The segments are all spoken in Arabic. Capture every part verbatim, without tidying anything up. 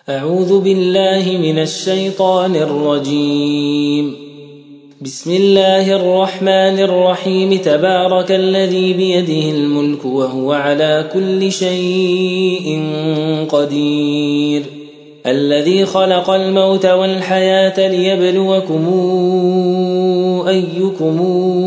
أعوذ بالله من الشيطان الرجيم. بسم الله الرحمن الرحيم. تبارك الذي بيده الملك وهو على كل شيء قدير. الذي خلق الموت والحياة ليبلوكم أيكم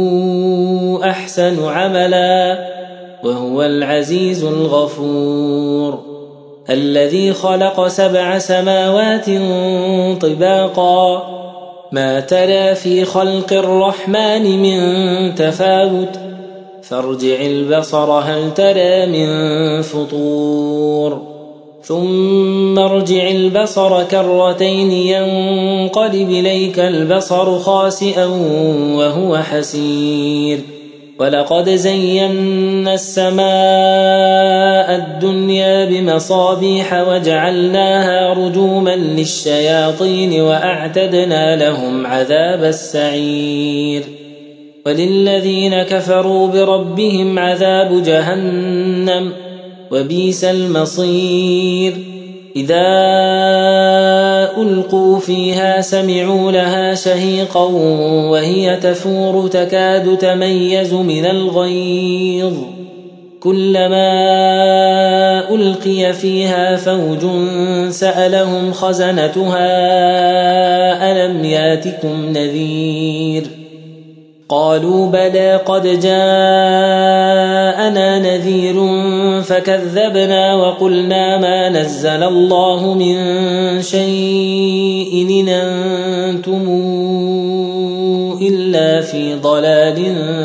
أحسن عملا وهو العزيز الغفور. الذي خلق سبع سماوات طباقا ما ترى في خلق الرحمن من تفاوت فارجع البصر هل ترى من فطور ثم ارجع البصر كرتين ينقلب إليك البصر خاسئا وهو حسير. ولقد زينا السماء الدنيا بمصابيح وجعلناها رجوما للشياطين وأعتدنا لهم عذاب السعير. وللذين كفروا بربهم عذاب جهنم وبئس المصير. إذا ألقوا فيها سمعوا لها شهيقا وهي تفور تكاد تميز من الغيظ كلما ألقي فيها فوج سألهم خزنتها ألم ياتكم نذير قالوا بلى قد جاءنا نذير فكذبنا وقلنا ما نزل الله من شيء إن أنتم إلا في ضلال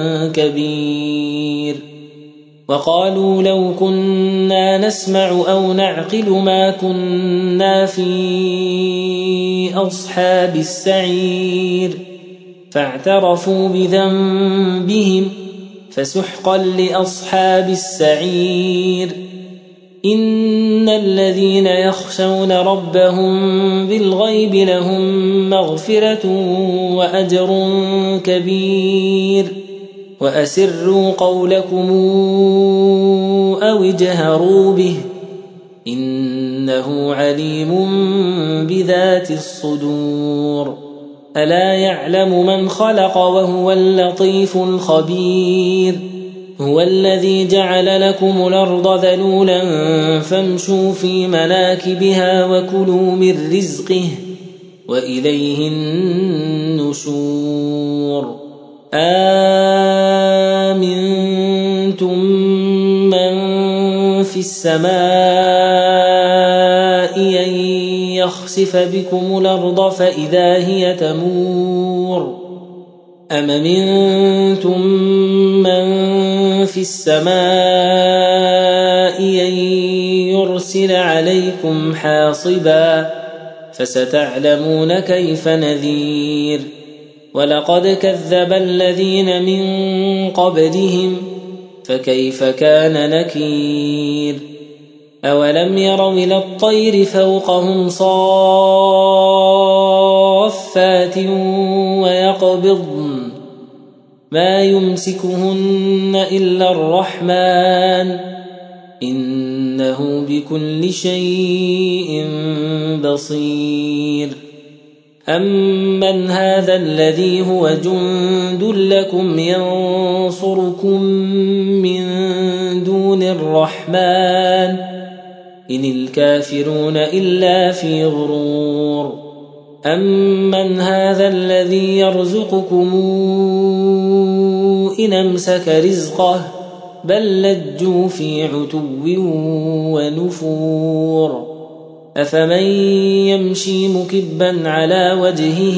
كبير. وقالوا لو كنا نسمع أو نعقل ما كنا في أصحاب السعير فاعترفوا بذنبهم فسحقا لأصحاب السعير. إن الذين يخشون ربهم بالغيب لهم مغفرة وأجر كبير. وأسروا قولكم أو اجهروا به إنه عليم بذات الصدور. ألا يعلم من خلق وهو اللطيف الخبير. هو الذي جعل لكم الأرض ذلولا فامشوا في مناكبها وكلوا من رزقه وإليه النشور. آمنتم من في السماء أن يخسف بكم الأرض فإذا هي تمور أم منتم من في السماء أن يرسل عليكم حاصبا فستعلمون كيف نذير. ولقد كذب الذين من قبلهم فكيف كان نكير. أولم يروا إلى الطير فوقهم صافات ويقبضن ما يمسكهن إلا الرحمن إنه بكل شيء بصير. أمن هذا الذي هو جند لكم ينصركم من دون الرحمن إن الكافرون إلا في غرور. أمن هذا الذي يرزقكم إن أمسك رزقه بل لجوا في عتو ونفور. أفمن يمشي مكبا على وجهه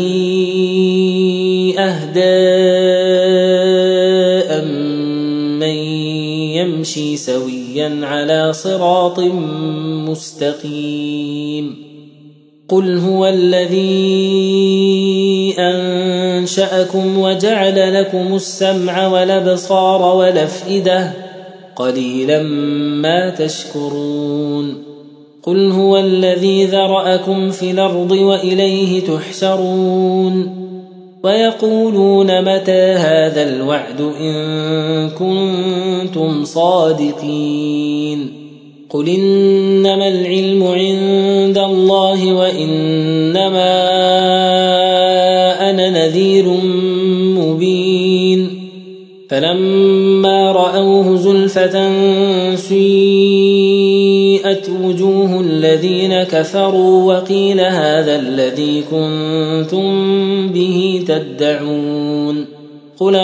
أهدى أمن يمشي سويا على صراط مستقيم. قل هو الذي أنشأكم وجعل لكم السمع والأبصار والأفئدة قليلا ما تشكرون. قل هو الذي ذرأكم في الأرض وإليه تحشرون. ويقولون متى هذا الوعد إن كنتم صادقين. قل إنما العلم عند الله فلما رأوه زلفة سيئت وجوه الذين كفروا وقيل هذا الذي كنتم به تدعون قل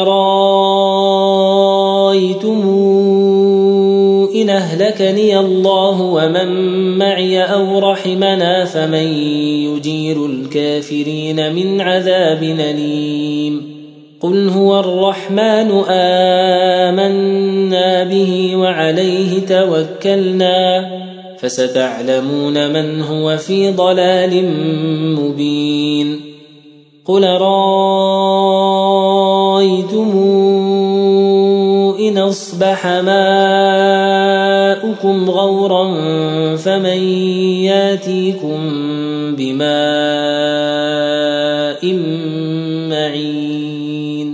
رأيتم إن أهلكني الله ومن معي أو رحمنا فمن يجير الكافرين من عذاب أليم قل هو الرحمن آمنا به وعليه توكلنا فستعلمون من هو في ضلال مبين قل رأيتم إن أصبح ماؤكم غورا فمن ياتيكم بماء معين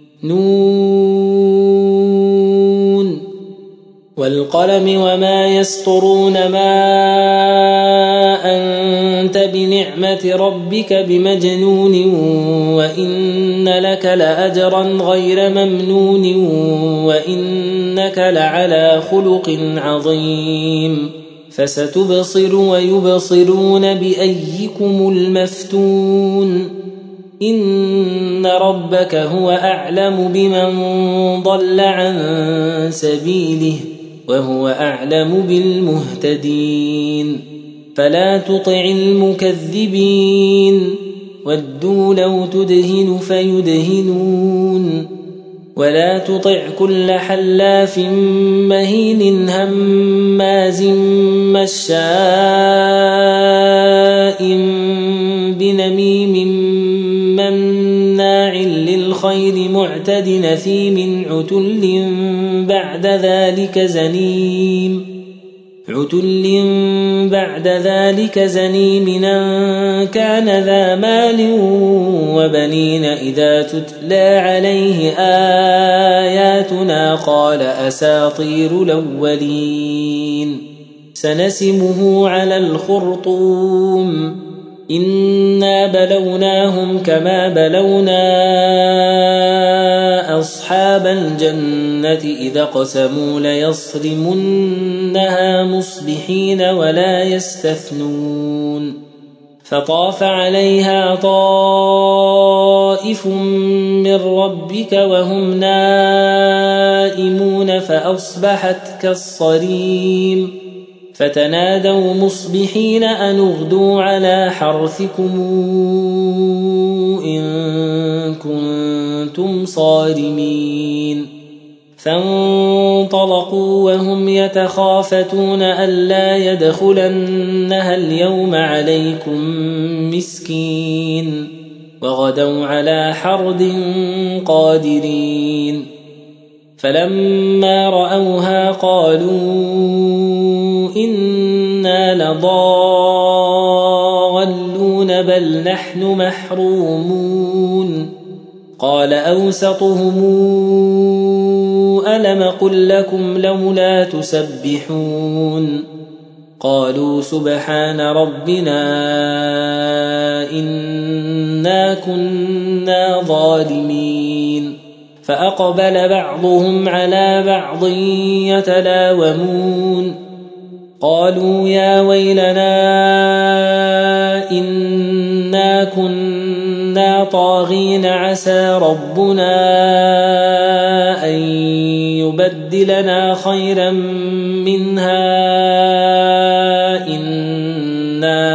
نون والقلم وما يسطرون ما أنت بنعمة ربك بمجنون وإن لك لأجرا غير ممنون وإنك لعلى خلق عظيم فستبصر ويبصرون بأيكم المفتون إن ربك هو أعلم بمن ضل عن سبيله وهو أعلم بالمهتدين فلا تطع المكذبين ودوا لو تدهن فيدهنون ولا تطع كل حلاف مهين هماز مشاء بنميم مناع للخير معتد نثيم عتل بعد ذلك زنيم عتل بعد ذلك زنيم أن كان ذا مال وبنين إذا تتلى عليه آياتنا قال أساطير الأولين سنسمه على الخرطوم إنا بلوناهم كما بلونا أصحاب الجنة إذا قسموا ليصرمنها مصبحين ولا يستثنون فطاف عليها طائف من ربك وهم نائمون فأصبحت كالصريم فتنادوا مصبحين أن اغدوا على حرثكم إن كنتم صارمين فانطلقوا وهم يتخافتون ألا يدخلنها اليوم عليكم مسكين وغدوا على حرد قادرين فلما رأوها قالوا إنا لضالون بل نحن محرومون قال أوسطهم ألم قل لكم لولا تسبحون قالوا سبحان ربنا إنا كنا ظالمين فأقبل بعضهم على بعض يتلاومون قالوا يا ويلنا إنا كنا طاغين عسى ربنا أن يبدلنا خيرا منها إنا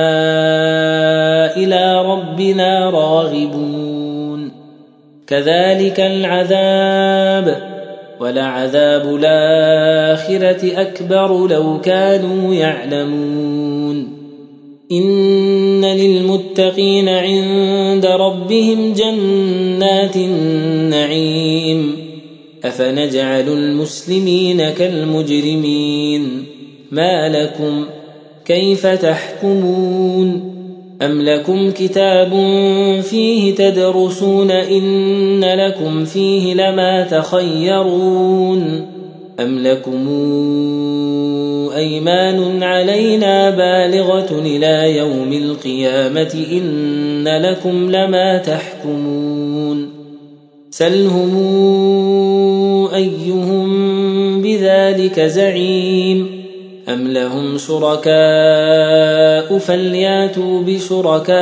إلى ربنا راغبون كذلك العذاب ولعذاب الآخرة أكبر لو كانوا يعلمون إن للمتقين عند ربهم جنات النعيم أفنجعل المسلمين كالمجرمين ما لكم كيف تحكمون أم لكم كتاب فيه تدرسون إن لكم فيه لما تخيرون أم لكم أيمان علينا بالغة إلى يوم القيامة إن لكم لما تحكمون سلهم أيهم بذلك زعيم أم لهم شركاء فلياتوا بشركائهم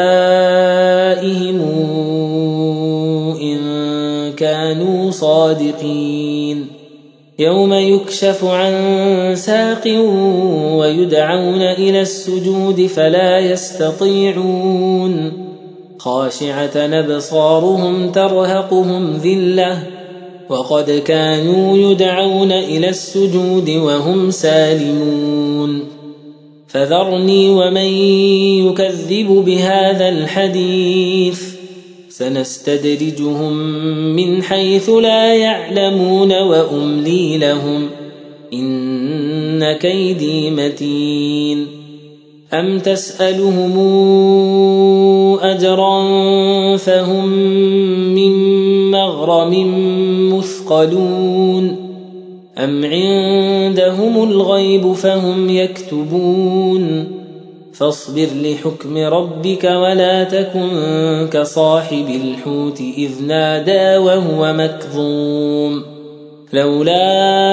إن كانوا صادقين يوم يكشف عن ساق ويدعون إلى السجود فلا يستطيعون خاشعة أبصارهم ترهقهم ذلة وقد كانوا يدعون إلى السجود وهم سالمون فذرني ومن يكذب بهذا الحديث سنستدرجهم من حيث لا يعلمون وأملي لهم إن كيدي متين أم تسألهم أجرا فهم من مغرم مثقلون أم عندهم الغيب فهم يكتبون فاصبر لحكم ربك ولا تكن كصاحب الحوت إذ نادى وهو مكظوم لولا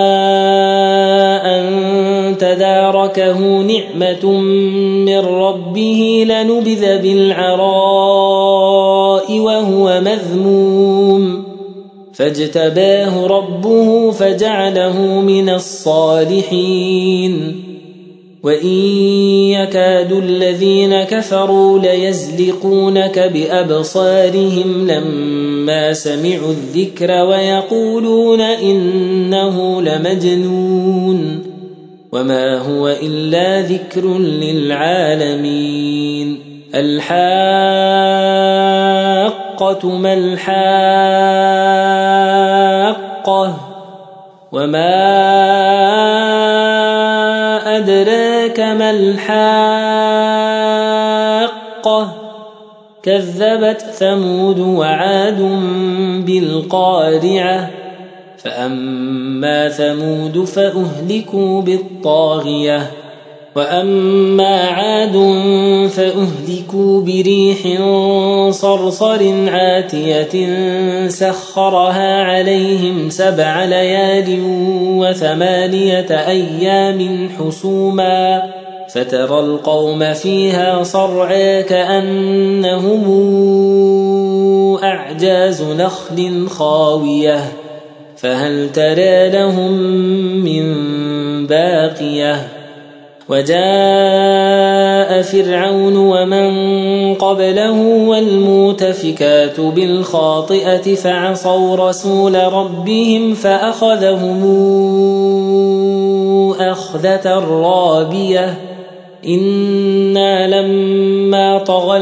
أن تداركه نعمة من ربه لنبذ بالعراء وهو مذموم فاجتباه ربه فجعله من الصالحين وإن يكاد الذين كفروا ليزلقونك بأبصارهم لما سمعوا الذكر ويقولون إنه لمجنون وما هو إلا ذكر للعالمين الحاقة ما الحاقة وما أدراك ما الحاقة كذبت ثمود وعاد بالقارعة فأما ثمود فأهلكوا بالطاغية وأما عاد فأهلكوا بريح صرصر عاتية سخرها عليهم سبع ليال وثمانية أيام حسوما فترى القوم فيها صرعى كأنهم أعجاز نخل خاوية فهل ترى لهم من باقية وجاء فرعون ومن قبله والمؤتفكات بالخاطئة فعصوا رسول ربهم فأخذهم أخذة رابية إنا لما طغى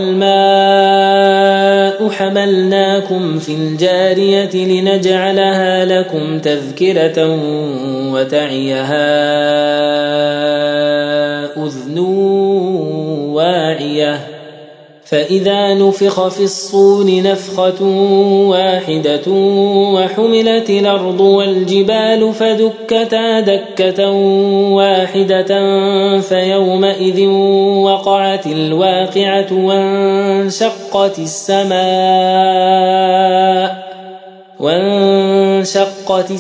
الماء حملناكم في الجارية لنجعلها لكم تذكرة وتعيها أذن واعية فإذا نفخ في الصور نفخة واحدة وحملت الأرض والجبال فدكتا دكة واحدة فيومئذ وقعت الواقعة وانشقت السماء وانشقت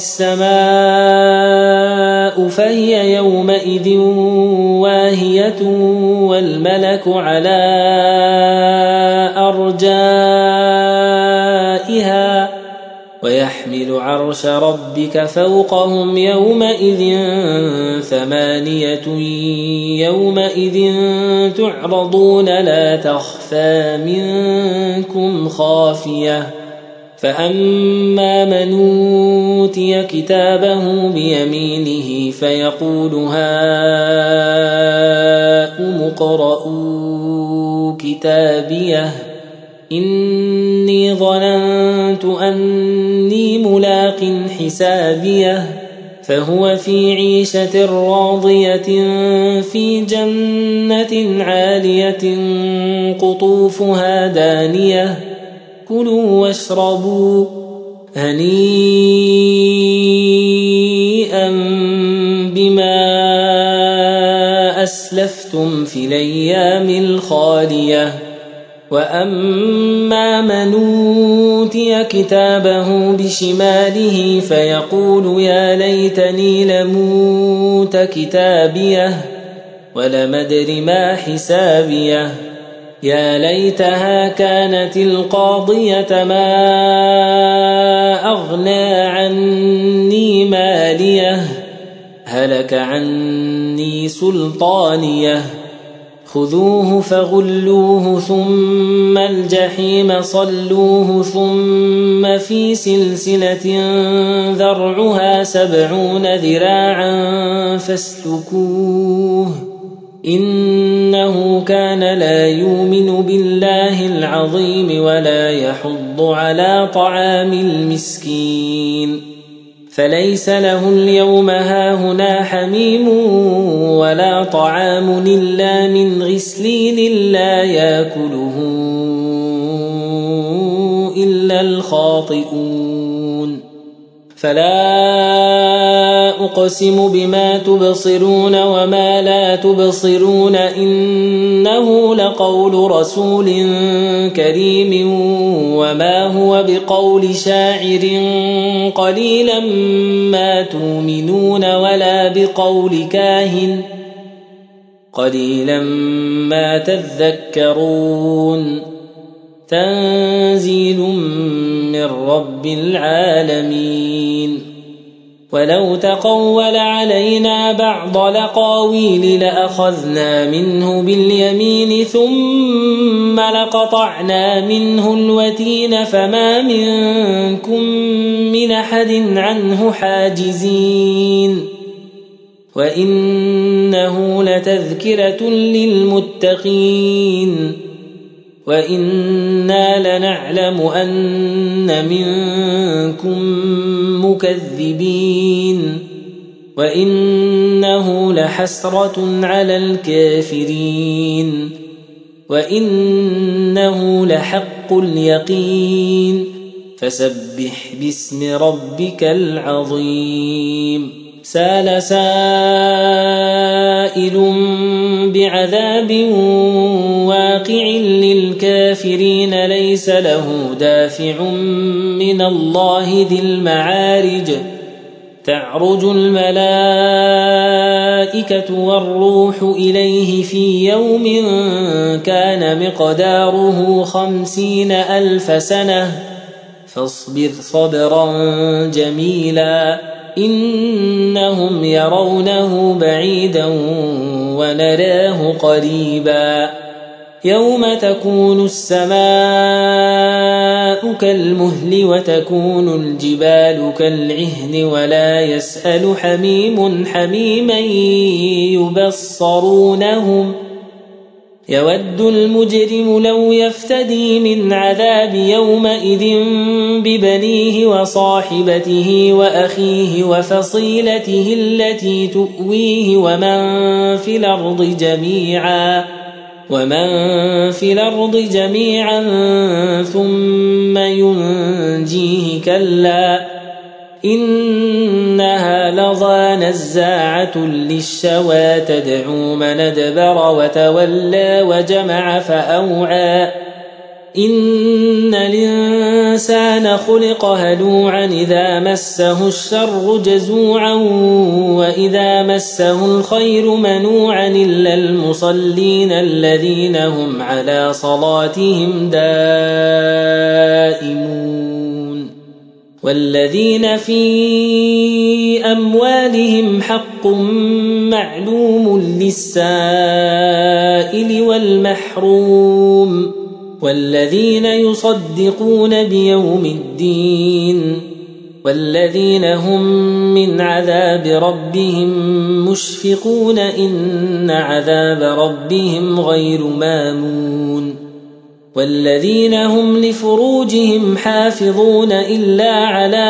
السماء فهي يومئذ واهية والملك على أرجائها ويحمل عرش ربك فوقهم يومئذ ثمانية يومئذ تعرضون لا تخفى منكم خافية فأما من أوتي كتابه بيمينه فيقول هاؤم اقرءوا كتابيه إني ظننت أني ملاق حسابيه فهو في عيشة راضية في جنة عالية قطوفها دانية كلوا واشربوا هنيئا بما أسلفتم في الأيام الخالية وأما من أوتي كتابه بشماله فيقول يا ليتني لموت كتابيه ولم أدر ما حسابيه يا ليتها كانت القاضية ما أغنى عني ماليه هلك عني سلطانيه خذوه فغلوه ثم الجحيم صلوه ثم في سلسلة ذرعها سبعون ذراعا فاسلكوه إنه كان لا يؤمن بالله العظيم ولا يحض على طعام المسكين فليس له اليوم هاهنا حميم ولا طعام إلا من غسلين لا يأكله إلا الخاطئون فلا أقسم بما تبصرون وما لا تبصرون إنه لقول رسول كريم وما هو بقول شاعر قليلا ما تؤمنون ولا بقول كاهن قليلا ما تذكرون تنزيل من رب العالمين ولو تقول علينا بعض الأقاويل لأخذنا منه باليمين ثم لقطعنا منه الوتين فما منكم من أحد عنه حاجزين وإنه لتذكرة للمتقين وإنا لنعلم أن منكم مكذبين وإنه لحسرة على الكافرين وإنه لحق اليقين فسبح باسم ربك العظيم سال سائل بعذاب واقع للكافرين ليس له دافع من الله ذي المعارج تعرج الملائكة والروح إليه في يوم كان مقداره خمسين ألف سنة فاصبر صبرا جميلا إنهم يرونه بعيدا ونراه قريبا يوم تكون السماء كالمهل وتكون الجبال كالعهن ولا يسأل حميم حميما يبصرونهم يود المجرم لو يفتدي من عذاب يومئذ ببنيه وصاحبته وأخيه وفصيلته التي تؤويه ومن في الأرض جميعا ومن في الأرض جميعا ثم ينجيه كلا إنها لظى نزاعة للشوى تدعو من أدبر وتولى وجمع فأوعى إن الإنسان خلق هلوعا إذا مسه الشر جزوعا وإذا مسه الخير منوعا إلا المصلين الذين هم على صلاتهم دائمون والذين في أموالهم حق معلوم للسائل والمحروم والذين يصدقون بيوم الدين والذين هم من عذاب ربهم مشفقون إن عذاب ربهم غير مامون والذين هم لفروجهم حافظون إلا على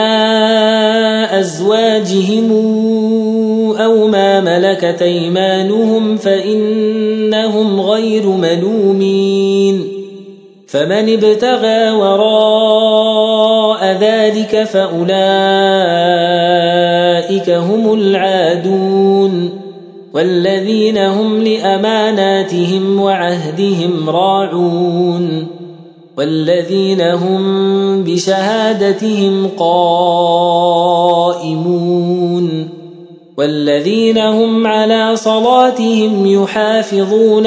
أزواجهم أو ما ملكت أيمانهم فإنهم غير ملومين فمن ابتغى وراء ذلك فأولئك هم العادون والذين هم لأماناتهم وعهدهم راعون والذين هم بشهادتهم قائمون والذين هم على صلاتهم يحافظون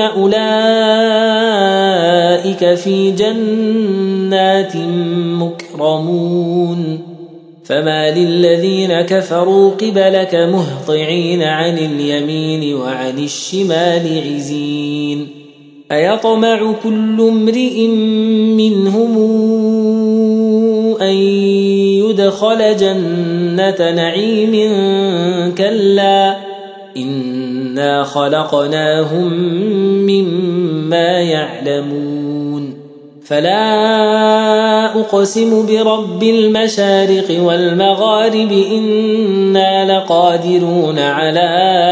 أولئك في جنات مكرمون فما للذين كفروا قبلك مهطعين عن اليمين وعن الشمال عزين أيطمع كل امرئ منهم أن يدخل جنة نعيم كلا إنا خلقناهم مما يعلمون فلا أقسم برب المشارق والمغارب إنا لقادرون على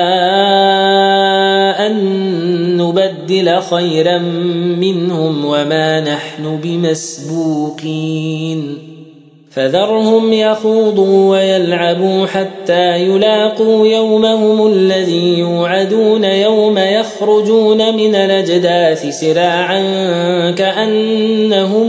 أن نبدل خيرا منهم وما نحن بمسبوقين فذرهم يخوضوا ويلعبوا حتى يلاقوا يومهم الذي يوعدون يوم يخرجون من الأجداث سراعا كأنهم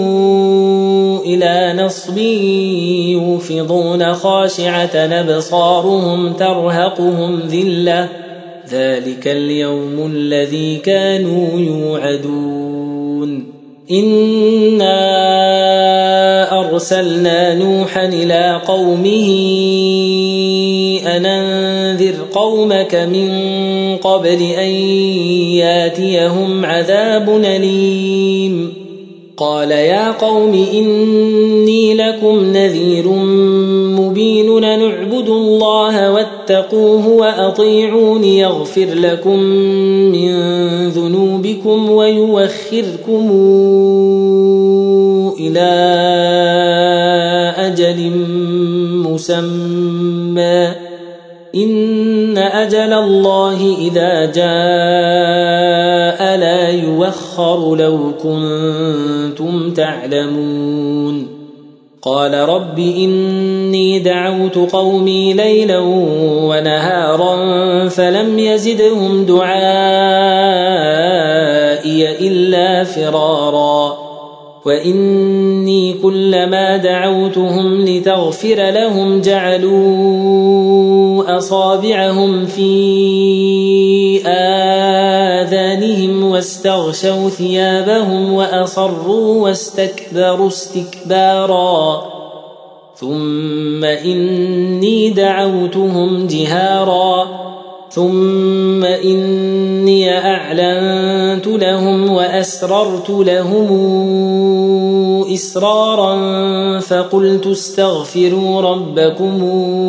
إلى نصب يوفضون خاشعة أبصارهم ترهقهم ذلة ذلك اليوم الذي كانوا يوعدون إنا أرسلنا نوحا إلى قومه أن أنذر قومك من قبل أن ياتيهم عذاب أليم قال يا قوم إني لكم نذير مبين نعبد الله واتقوه وأطيعون يغفر لكم من ذنوبكم ويوخركم إلى أجل مسمى إن أجل الله إذا جاء لا يوخر لو كنتم تعلمون قال رب إني دعوت قومي ليلا ونهارا فلم يزدهم دعائي إلا فرارا وإني كلما دعوتهم لتغفر لهم جعلوا أصابعهم في آذانهم واستغشوا ثيابهم وأصروا واستكبروا استكبارا ثم إني دعوتهم جهارا ثم إني أعلنت لهم وأسررت لهم إسرارا فقلت استغفروا ربكم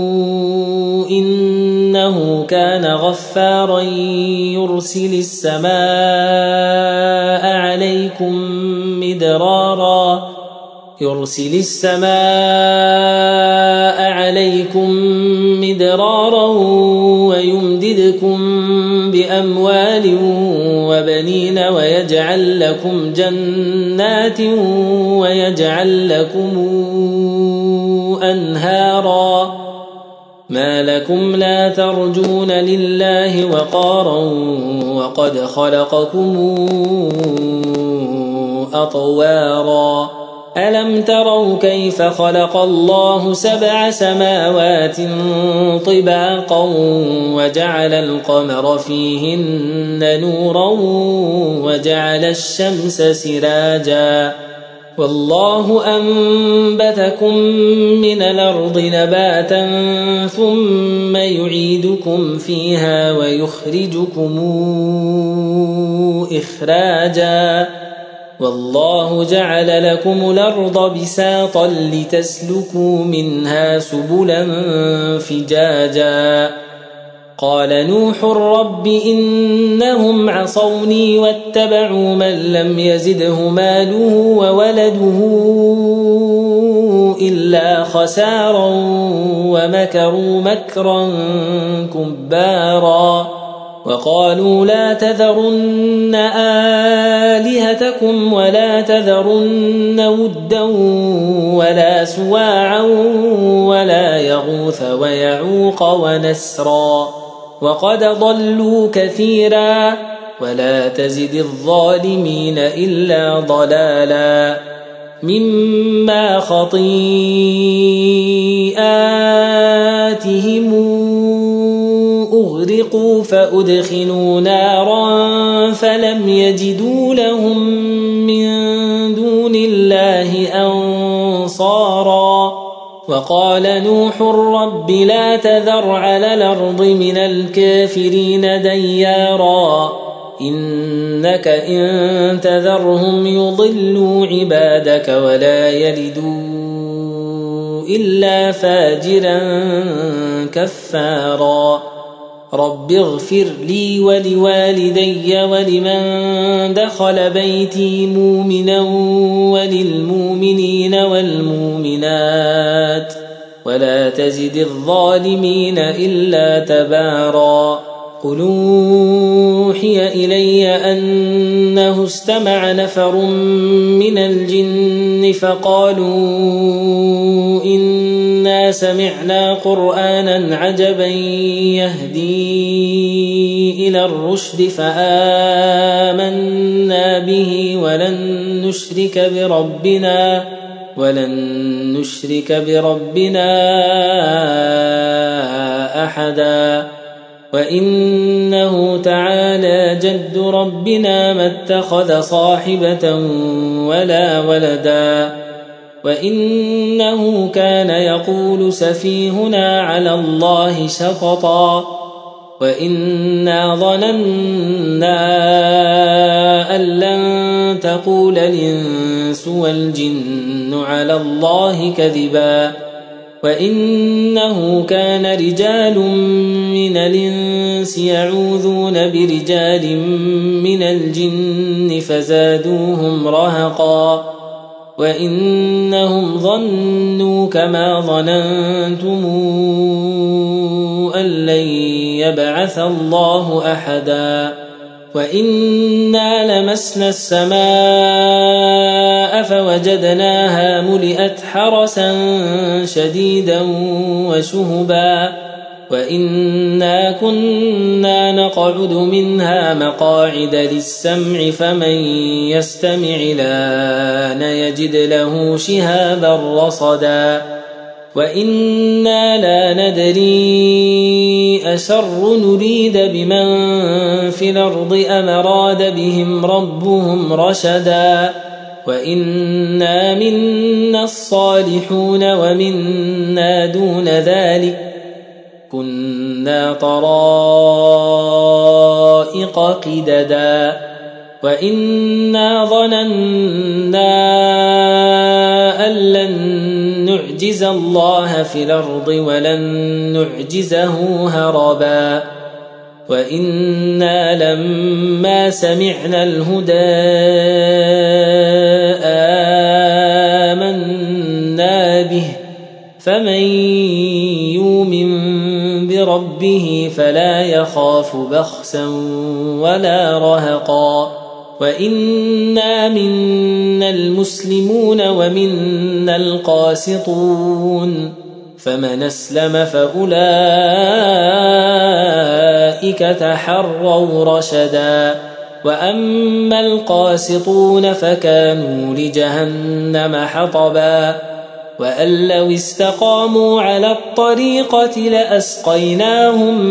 إنه كان غفارا يرسل السماء عليكم مدرارا يرسل السماء عليكم مدرارا ويمددكم بأموال وبنين ويجعل لكم جنات ويجعل لكم أنهارا ما لكم لا ترجون لله وقارا وقد خلقكم أطوارا ألم تروا كيف خلق الله سبع سماوات طباقا وجعل القمر فيهن نورا وجعل الشمس سراجا والله أنبتكم من الأرض نباتا ثم يعيدكم فيها ويخرجكم إخراجا والله جعل لكم الأرض بساطا لتسلكوا منها سبلا فجاجا قال نوح رب إنهم عصوني واتبعوا من لم يزده ماله وولده إلا خسارا ومكروا مكرا كبارا وقالوا لا تذرن آلهتكم ولا تذرن ودا ولا سواعا ولا يغوث ويعوق ونسرا وقد ضلوا كثيرا ولا تزد الظالمين إلا ضلالا مما خطيئاتهم أغرقوا فأدخلوا نارا فلم يجدوا لهم من دون الله أنصارا وقال نوح رب لا تذر على الأرض من الكافرين ديارا إنك إن تذرهم يضلوا عبادك ولا يلدوا إلا فاجرا كفارا رب اغفر لي ولوالدي ولمن دخل بيتي مؤمنا وللمؤمنين والمؤمنات ولا تزد الظالمين إلا تبارا قل أوحي إلي أنه استمع نفر من الجن فقالوا إنا سمعنا قرآنا عجبا يهدي إلى الرشد فآمنا به ولن نشرك بربنا ولن نشرك بربنا أحدا وإنه تعالى جد ربنا ما اتخذ صاحبة ولا ولدا وإنه كان يقول سفيهنا على الله شططا وإنا ظننا أن لن تقول الإنس والجن على الله كذبا وإنه كان رجال من الإنس يعوذون برجال من الجن فزادوهم رهقا وإنهم ظنوا كما ظننتم أن لن يبعث الله أحدا وإنا لمسنا السماء فوجدناها ملئت حرسا شديدا وشهبا وإنا كنا نقعد منها مقاعد للسمع فمن يستمع الآن يجد له شهابا رصدا وإنا لا ندري أشر نريد بمن في الأرض أم أراد بهم ربهم رشدا وإنا منا الصالحون ومنا دون ذلك كنا طرائق قددا وإنا ظننا أن لن نعجز الله في الأرض ولن نعجزه هربا وإنا لما سمعنا الهدى آمنا به فمن يؤمن بربه فلا يخاف بخسا ولا رهقا وإنا منا المسلمون ومنا القاسطون فمن أسلم فأولئك تحروا رشدا وأما القاسطون فكانوا لجهنم حطبا وأن لو استقاموا على الطريقة لأسقيناهم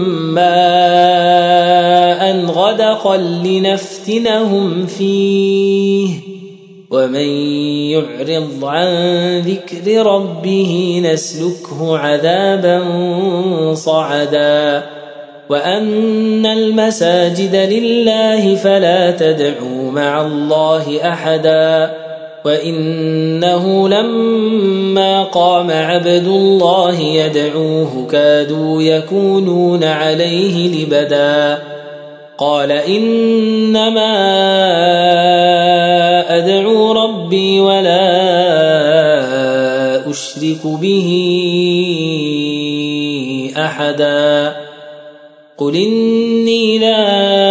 ماء غدقا لنفتنهم فيه ومن يعرض عن ذكر ربه نسلكه عذابا صعدا وأن المساجد لله فلا تدعوا مع الله أحدا وإنه لما قام عبد الله يدعوه كادوا يكونون عليه لبدا قال إنما أدعو ربي ولا أشرك به أحدا قل إني لا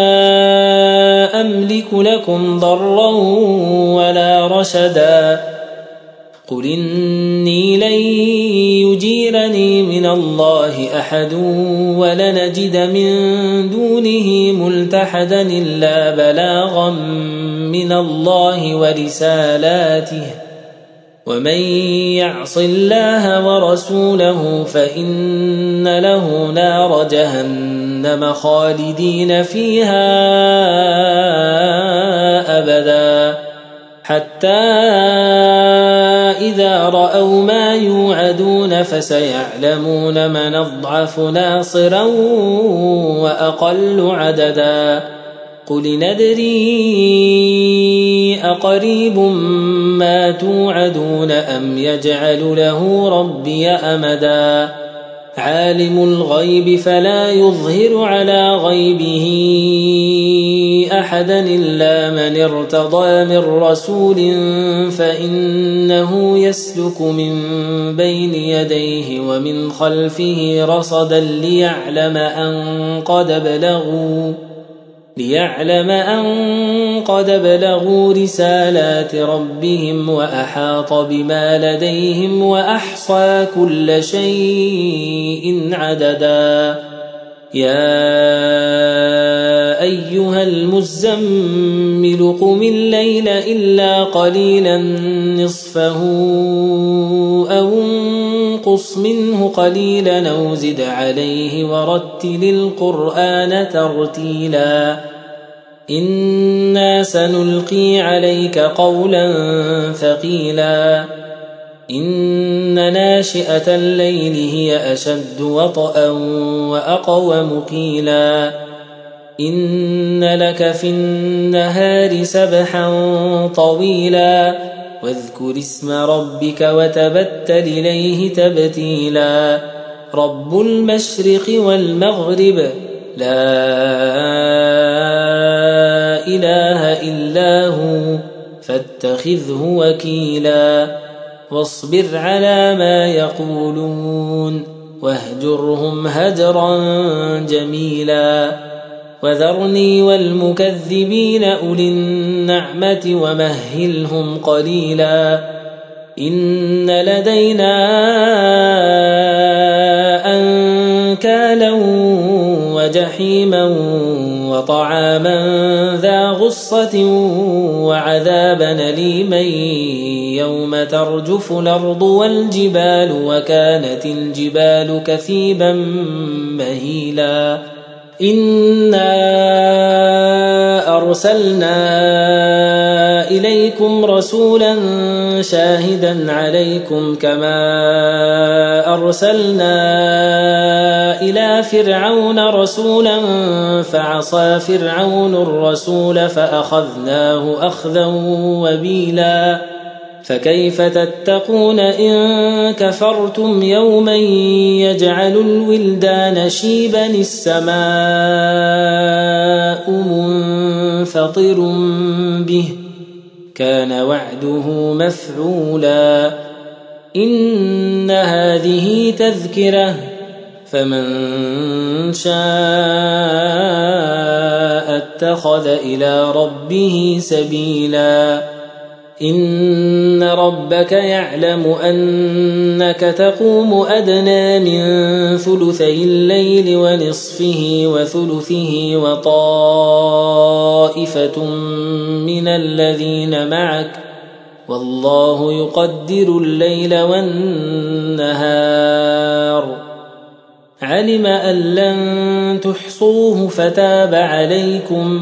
أملك لكم ضرا ولا رشدا قل إني لن يجيرني من من الله أحد ولنجد من دونه ملتحدا إلا بلاغا من الله ورسالاته ومن يعص الله ورسوله فإن له نار جهنم خالدين فيها أبدا حتى إذا رأوا ما يوعدون فسيعلمون من أضعف ناصرا وأقل عددا قل ندري أقريب ما توعدون أم يجعل له ربي أمدا عالم الغيب فلا يظهر على غيبه أحدا إلا من ارتضى من رسول فإنه يسلك من بين يديه ومن خلفه رصدا ليعلم أن قد بلغوا ليعلم أن قد بلغوا رسالات ربهم وأحاط بما لديهم وأحصى كل شيء عددا يا أيها المزمل قم الليل إلا قليلا نصفه أو انقص منه قليلا أو زد عليه ورتل القرآن ترتيلا إنا سنلقي عليك قولا ثقيلا إن ناشئة الليل هي أشد وطئا وأقوم قيلا إن لك في النهار سبحا طويلا واذكر اسم ربك وتبتل إليه تبتيلا رب المشرق والمغرب لا إله إلا هو فاتخذه وكيلا واصبر على ما يقولون واهجرهم هجرا جميلا وذرني والمكذبين أولي النعمة ومهلهم قليلا إن لدينا أنكالا وجحيما وطعاما ذا غصة وعذابا أليما يوم ترجف الأرض والجبال وكانت الجبال كثيبا مهيلا إنا أرسلنا إليكم رسولا شاهدا عليكم كما أرسلنا إلى فرعون رسولا فعصى فرعون الرسول فأخذناه أخذا وبيلا فكيف تتقون إن كفرتم يوما يجعل الولدان شيبا السماء منفطر به كان وعده مفعولا إن هذه تذكرة فمن شاء اتخذ إلى ربه سبيلا إن ربك يعلم أنك تقوم أدنى من ثلثي الليل ونصفه وثلثه وطائفة من الذين معك والله يقدر الليل والنهار علم أن لن تحصوه فتاب عليكم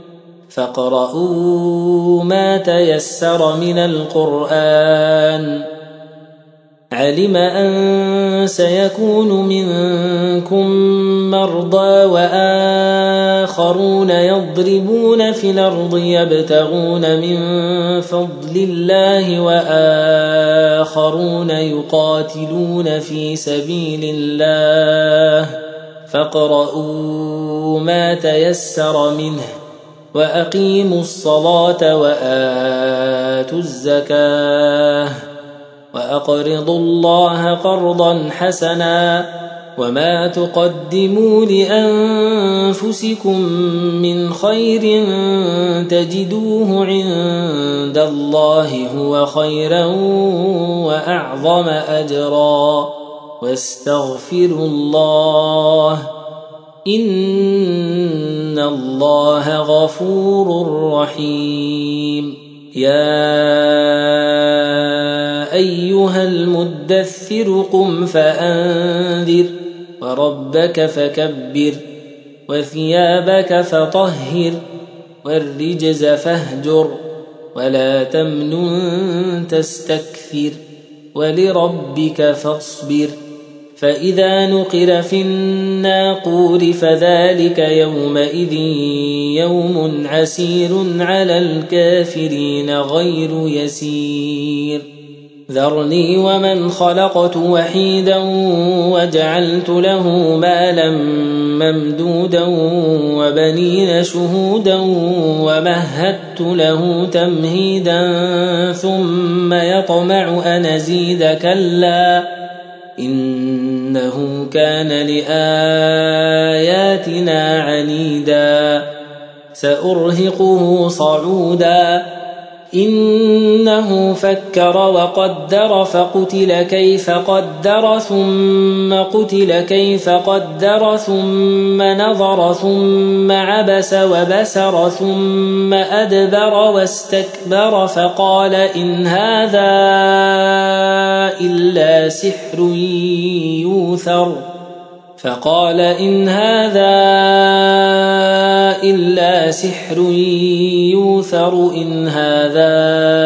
فاقرؤوا ما تيسر من القرآن علم أن سيكون منكم مرضى وآخرون يضربون في الأرض يبتغون من فضل الله وآخرون يقاتلون في سبيل الله فاقرؤوا ما تيسر منه وأقيموا الصلاة وآتوا الزكاة وأقرضوا الله قرضا حسنا وما تقدموا لأنفسكم من خير تجدوه عند الله هو خيرا وأعظم أجرا واستغفروا الله إن الله غفور رحيم. يا أيها المدثر قم فأنذر وربك فكبر وثيابك فطهر والرجز فاهجر ولا تمنن تستكثر ولربك فاصبر. فإذا نقر في الناقور فذلك يومئذ يوم عسير على الكافرين غير يسير. ذرني ومن خلقت وحيدا وجعلت له مالا ممدودا وبنين شهودا ومهدت له تمهيدا ثم يطمع أن أزيد كلا إنه كان لآياتنا عنيدا سأرهقه صعودا. إنه فكر وقدر فقتل كيف قدر ثم قتل كيف قدر ثم نظر ثم عبس وبسر ثم أدبر واستكبر فقال إن هذا إلا سحر يوثر فقال إن هذا إلا سحر يوثر إن هذا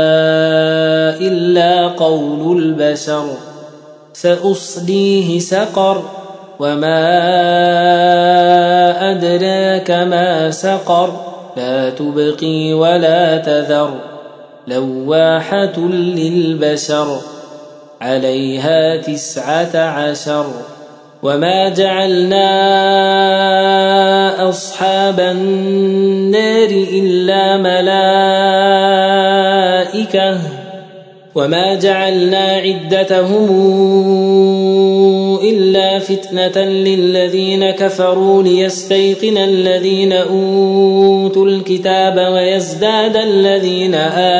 إلا قول البشر سأصليه سقر وما أدراك ما سقر لا تبقي ولا تذر لواحة للبشر عليها تسعة عشر. وما جعلنا أصحاب النار إلا ملائكة وما جعلنا عدتهم إلا فتنة للذين كفروا ليستيقن الذين أوتوا الكتاب ويزداد الذين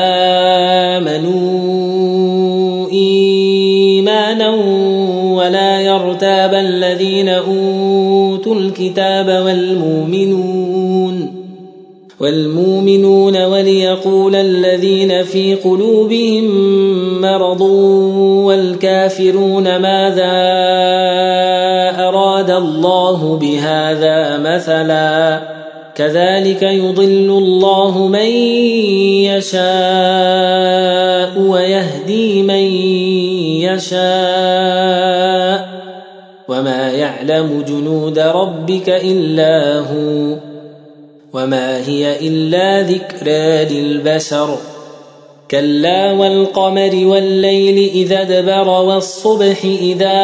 آمنوا إيمانا ولا يرتاب الذين أوتوا الكتاب والمؤمنون والمؤمنون وليقول الذين في قلوبهم مرض والكافرون ماذا أراد الله بهذا مثلا كذلك يضل الله من يشاء ويهدي من يشاء وما يعلم جنود ربك إلا هو وما هي إلا ذكرى للبشر. كلا والقمر والليل إذا ادبر والصبح إذا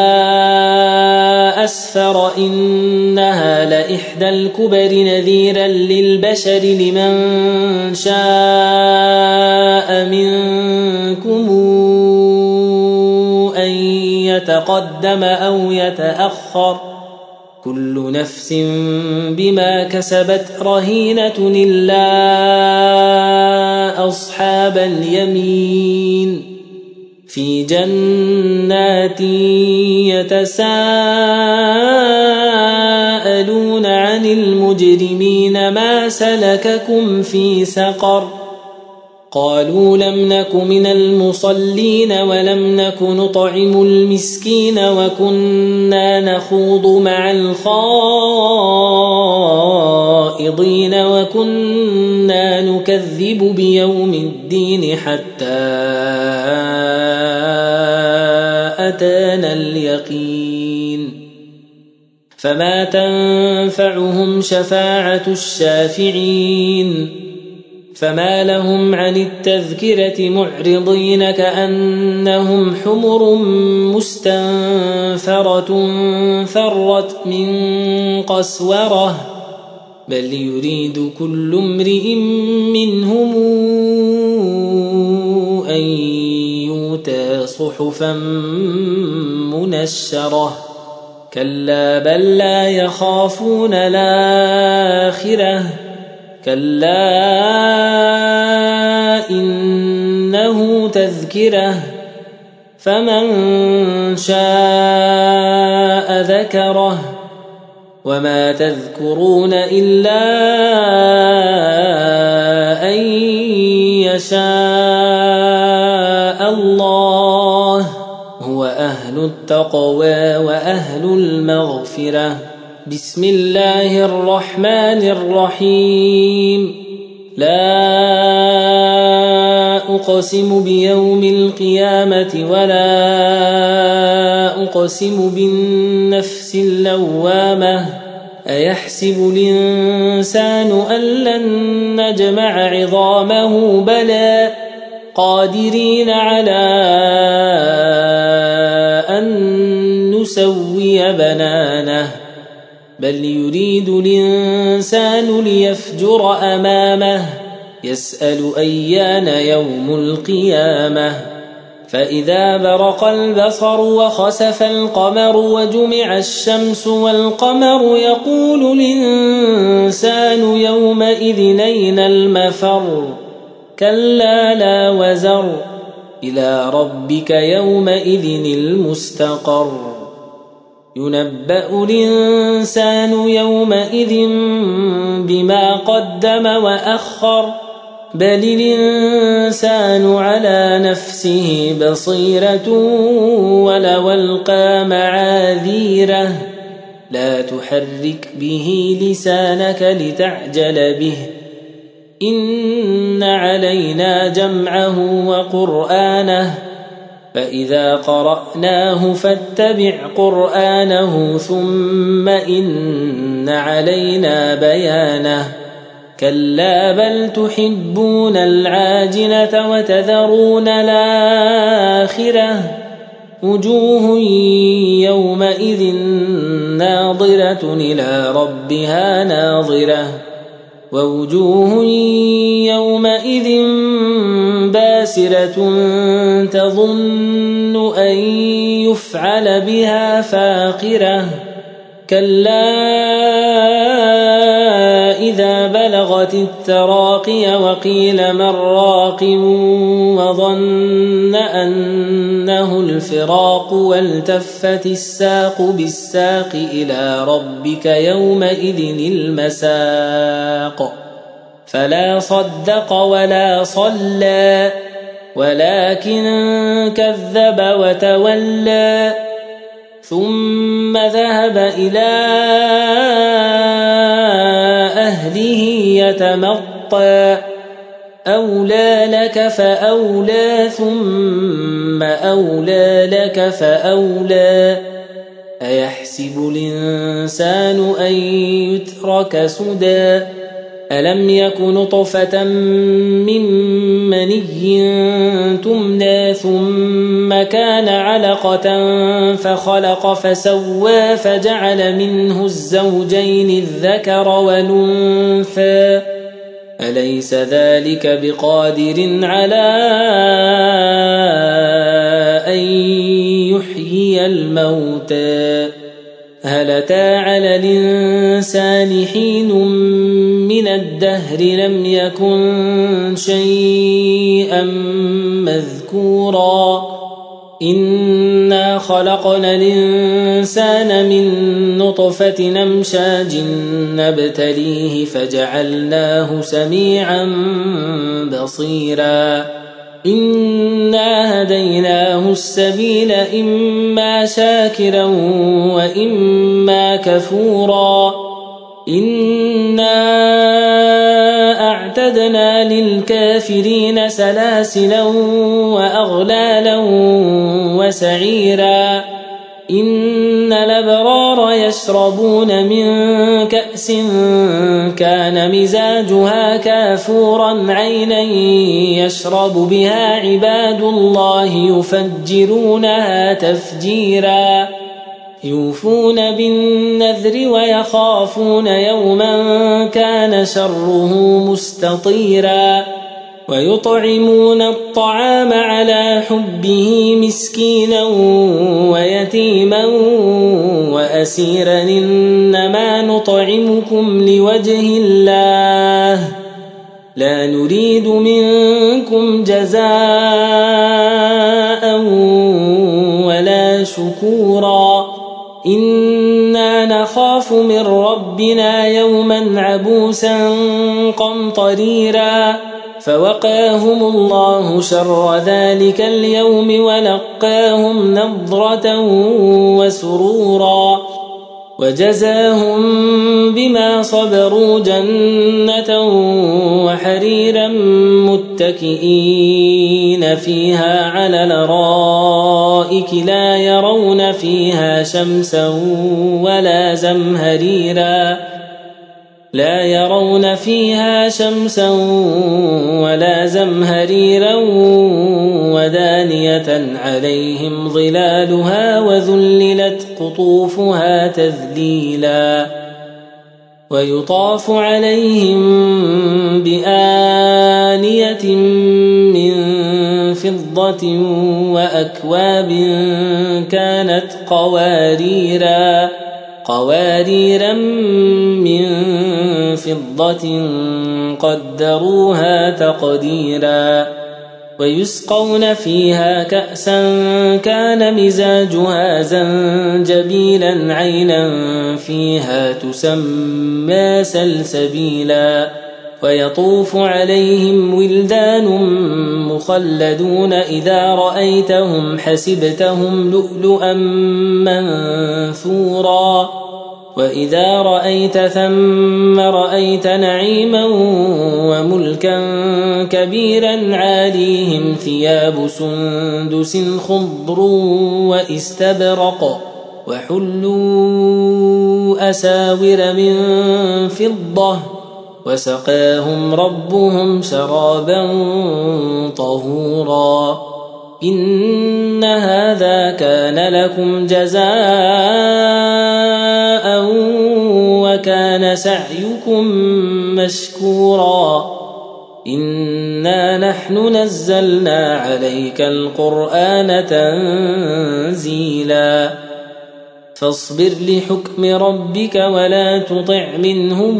أسفر إنها لإحدى الكبر نذيرا للبشر لمن شاء منكم أن يتقدم أو يتأخر كل نفس بما كسبت رهينة إلا أصحاب اليمين في جنات يتساءلون عن المجرمين ما سلككم في سقر قالوا لم نك من المصلين ولم نك نطعم المسكين وكنا نخوض مع الخائضين وكنا نكذب بيوم الدين حتى أتانا اليقين فما تنفعهم شفاعة الشافعين فما لهم عن التذكرة معرضين كأنهم حمر مستنفرة فرت من قسورة بل يريد كل امرئ منهم أن يؤتى صحفا منشرة كلا بل لا يخافون الآخرة كلا إنه تذكرة فمن شاء ذكره وما تذكرون إلا أن يشاء الله هو أهل التقوى وأهل المغفرة. بسم الله الرحمن الرحيم. لا أقسم بيوم القيامة ولا أقسم بالنفس اللوامة أيحسب الإنسان أن لن نجمع عظامه بلى قادرين على أن نسوي بنانه بل يريد الإنسان ليفجر أمامه يسأل أيان يوم القيامة فإذا برق البصر وخسف القمر وجمع الشمس والقمر يقول الإنسان يومئذ أين المفر كلا لا وزر إلى ربك يومئذ المستقر ينبأ الإنسان يومئذ بما قدم وأخر بل الإنسان على نفسه بصيرة ولو ألقى معاذيره لا تحرك به لسانك لتعجل به إن علينا جمعه وقرآنه فإذا قرأناه فاتبع قرآنه ثم إن علينا بيانه كلا بل تحبون العاجلة وتذرون الآخرة وجوه يومئذ ناظرة إلى ربها ناظرة ووجوه يومئذ باسرة تظن أن يفعل بها فاقرة كلا إذا بلغت التراقي وقيل من راق وظن أنه الفراق والتفت الساق بالساق إلى ربك يومئذ المساق فلا صدق ولا صلى ولكن كذب وتولى ثم ذهب إلى أهله يتمطى أولى لك فأولى ثم أولى لك فأولى أيحسب الإنسان أن يترك سدى ألم يك نطفة من مني تمنى ثم كان علقة فخلق فسوى فجعل منه الزوجين الذكر والأنثى أليس ذلك بقادر على أن يحيي الموتى هل أتى على الإنسان حين من الدهر لم يكن شيئا مذكورا إنا خلقنا الإنسان من نطفة أمشاج نبتليه فجعلناه سميعا بصيرا إنا هديناه السبيل إما شاكرا وإما كفورا إنا أعتدنا للكافرين سلاسلا وأغلالا وسعيرا إن الأبرار يشربون من كأس كان مزاجها كافورا عينا يشرب بها عباد الله يفجرونها تفجيرا يوفون بالنذر ويخافون يوما كان شره مستطيرا ويطعمون الطعام على حبه مسكينا ويتيما وأسيرا إنما نطعمكم لوجه الله لا نريد منكم جزاء شكورا إنا نخاف من ربنا يوما عبوسا قمطريرا فوقاهم الله شر ذلك اليوم ولقاهم نضرة وسرورا وجزاهم بما صبروا جنة وحريرا متكئين فيها على الارائك لا يرون فيها شمسا ولا زمهريرا لا يرون فيها شمسا ولا زمهريرا ودانية عليهم ظلالها وذللت قطوفها تذليلا ويطاف عليهم بآنية من فضة وأكواب كانت قواريرا قواريرا من فضة قدروها تقديرا ويسقون فيها كأسا كان مزاجها زنجبيلا عينا فيها تسمى سلسبيلا ويطوف عليهم ولدان مخلدون إذا رأيتهم حسبتهم لؤلؤا منثورا وإذا رأيت ثم رأيت نعيما وملكا كبيرا عاليهم ثياب سندس خضر واستبرق وحلوا أساور من فضة وسقاهم ربهم شرابا طهورا إن هذا كان لكم جزاء وكان سعيكم مشكورا إنا نحن نزلنا عليك القرآن تنزيلا فاصبر لحكم ربك ولا تطع منهم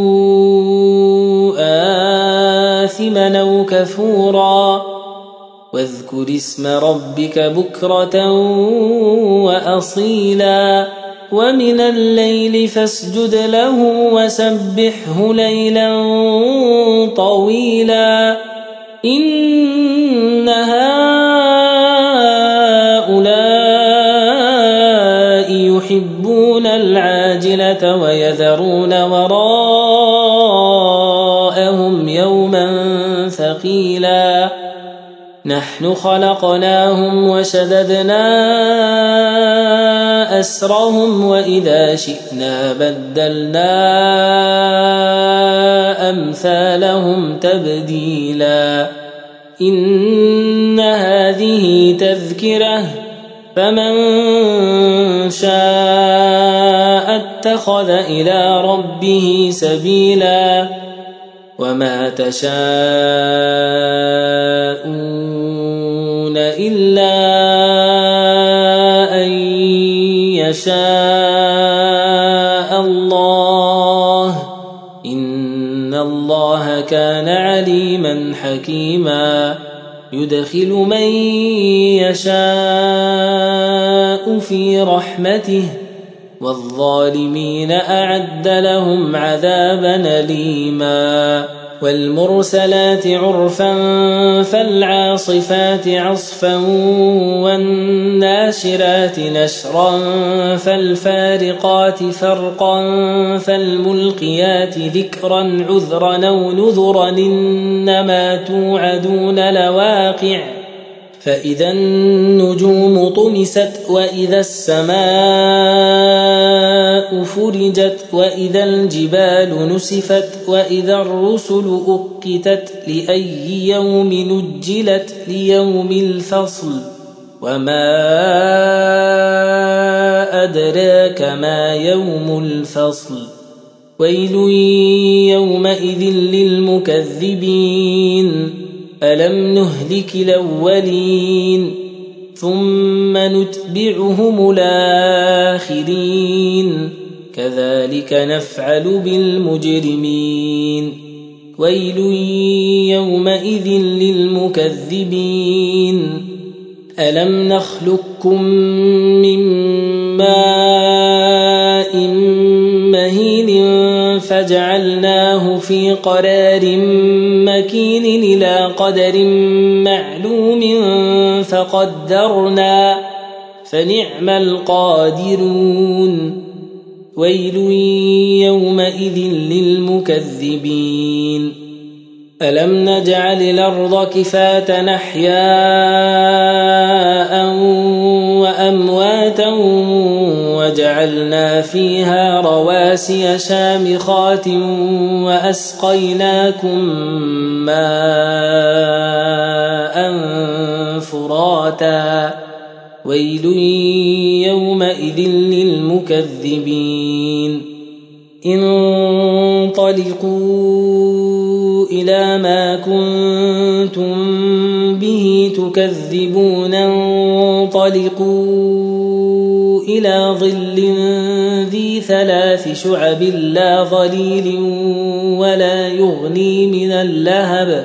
آثما أو كفورا واذكر اسم ربك بكرة وأصيلا ومن الليل فاسجد له وسبحه ليلا طويلا إن هؤلاء يحبون العاجلة ويذرون وراءهم يوما ثقيلا نحن خلقناهم وشددنا أسرهم وإذا شئنا بدلنا أمثالهم تبديلا إن هذه تذكرة فمن شاء اتخذ إلى ربه سبيلا وما تشاءون إلا أن يشاء الله إن الله كان عليما حكيما يدخل من يشاء في رحمته والظالمين أعد لهم عذابا أليما والمرسلات عرفا فالعاصفات عصفا والناشرات نشرا فالفارقات فرقا فالملقيات ذكرا عذرا أو نذرا إنما توعدون لواقع فإذا النجوم طمست وإذا السماء فرجت وإذا الجبال نسفت وإذا الرسل أقتت لأي يوم نجلت ليوم الفصل وما أدراك ما يوم الفصل ويل يومئذ للمكذبين ألم نهلك الأولين ثم نتبعهم الآخرين كذلك نفعل بالمجرمين ويل يومئذ للمكذبين ألم نخلقكم من ماء مهين فجعلناه في قرار مكين إلى قدر معلوم فقدرنا فنعم القادرون ويل يومئذ للمكذبين ألم نجعل الأرض كفاة أحياء وأمواتا وجعلنا فيها رواسي شامخات وأسقيناكم ماء فراتا ويل يومئذ للمكذبين انطلقوا إلى ما كنتم به تكذبون انطلقوا إلى ظل ذي ثلاث شعب لا ظليل ولا يغني من اللهب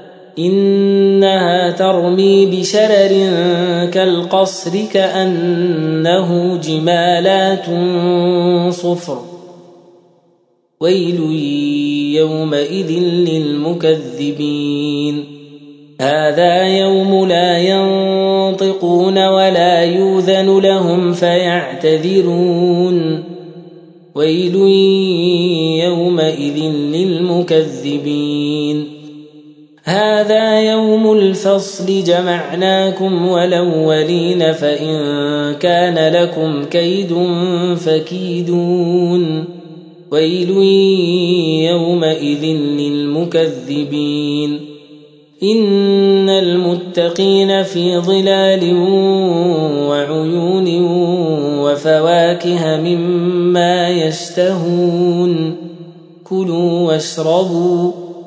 إنها ترمي بشرر كالقصر كأنه جمالات صفر ويل يومئذ للمكذبين هذا يوم لا ينطقون ولا يؤذن لهم فيعتذرون ويل يومئذ للمكذبين هذا يوم الفصل جمعناكم والأولين فإن كان لكم كيد فكيدون ويل يومئذ للمكذبين إن المتقين في ظلال وعيون وفواكه مما يشتهون كلوا واشربوا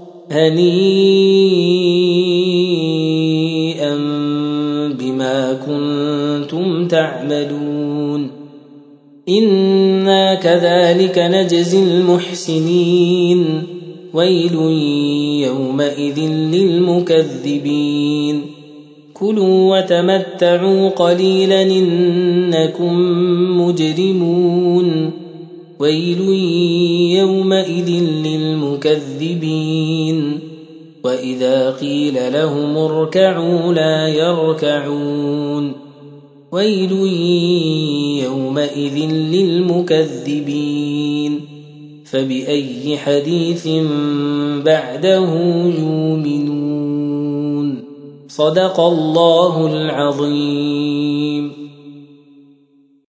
هنيئا بما كنتم تعملون إنا كذلك نجزي المحسنين ويل يومئذ للمكذبين كلوا وتمتعوا قليلا إنكم مجرمون ويل يومئذ للمكذبين وإذا قيل لهم اركعوا لا يركعون ويل يومئذ للمكذبين فبأي حديث بعده يؤمنون صدق الله العظيم.